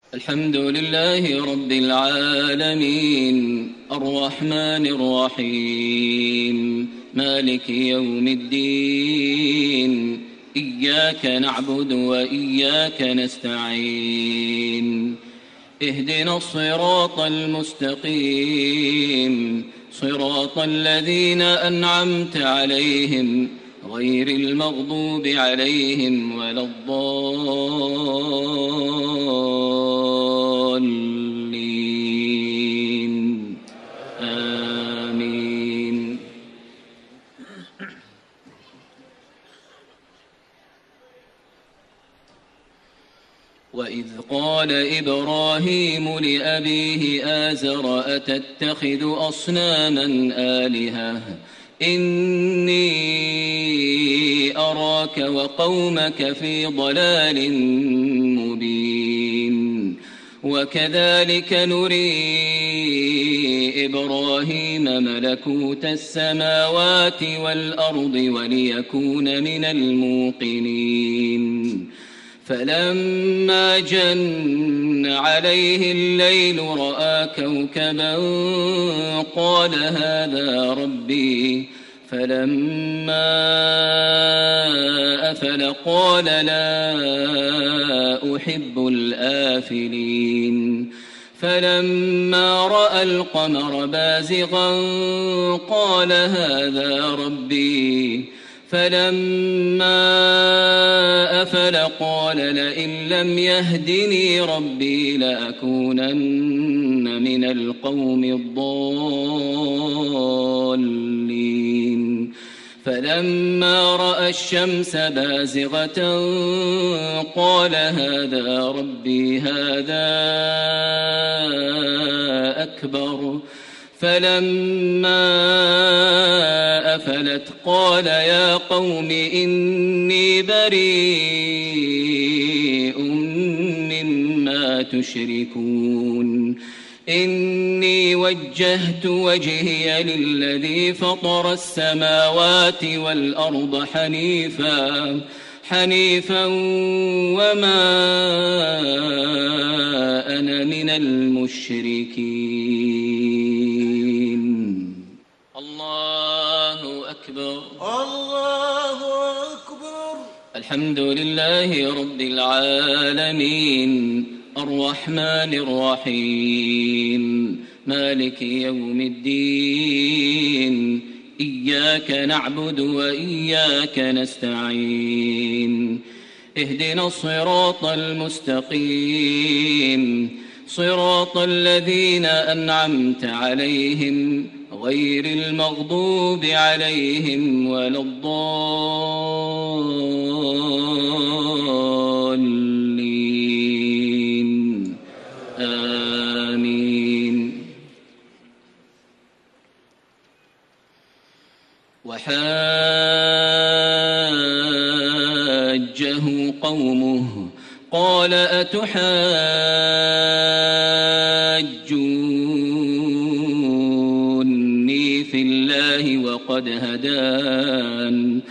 الحمد لله رب العالمين الرحمن الرحيم مالك يوم الدين إياك نعبد وإياك نستعين اهدنا الصراط المستقيم صراط الذين أنعمت عليهم غير المغضوب عليهم ولا الضالين آمين. وإذ قال إبراهيم لأبيه آزر أتتخذ أصناما آلهة إني أراك وقومك في ضلال مبين. وكذلك نري إبراهيم ملكوت السماوات والأرض وليكون من الموقنين. فلما جن عليه الليل رأى كوكبا قال هذا ربي فلما أفل قال لا أحب الآفلين. فلما رأى القمر بازغا قال هذا ربي فلما أفل قال لئن لم يهدني ربي لأكونن من القوم الضالين. فلما رأى الشمس بازغة قال هذا ربي هذا أكبر. فلما أفلت قال يا قوم إني بريء مما تشركون. إني وجهت وجهي للذي فطر السماوات والأرض حنيفا وما أنا من المشركين. الله أكبر الله أكبر. الحمد لله رب العالمين الرحمن الرحيم مالك يوم الدين إياك نعبد وإياك نستعين اهدنا الصراط المستقيم صراط الذين أنعمت عليهم غير المغضوب عليهم ولا الضالين آمين. وحاجه قومه قال أتحاجوني في الله وقد هدان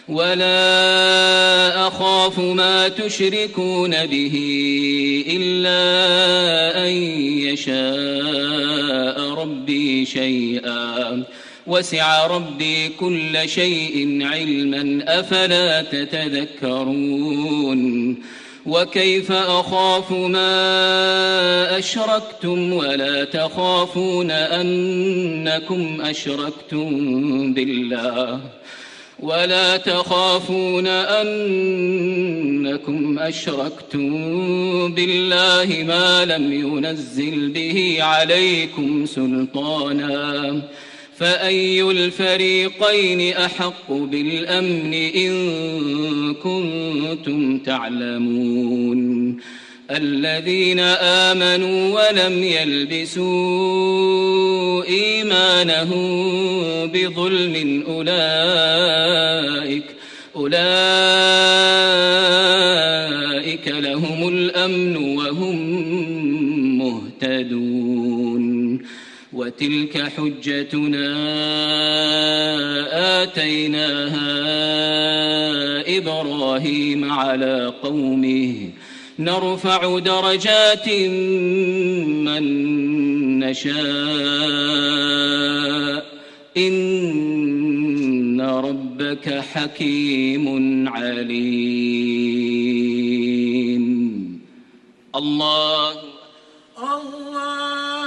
ولا أخاف ما تشركون به إلا أن يشاء ربي شيئا وسع ربي كل شيء علما أفلا تتذكرون. وكيف أخاف ما أشركتم ولا تخافون أنكم أشركتم بالله ما لم ينزل به عليكم سلطانا فأي الفريقين أحق بالأمن إن كنتم تعلمون. الذين آمنوا ولم يلبسوا إيمانهم بظلم أولئك لهم الأمن وهم مهتدون. وتلك حجتنا آتيناها إبراهيم على قومه نرفع درجات من نشاء إن ربك حكيم عليم. الله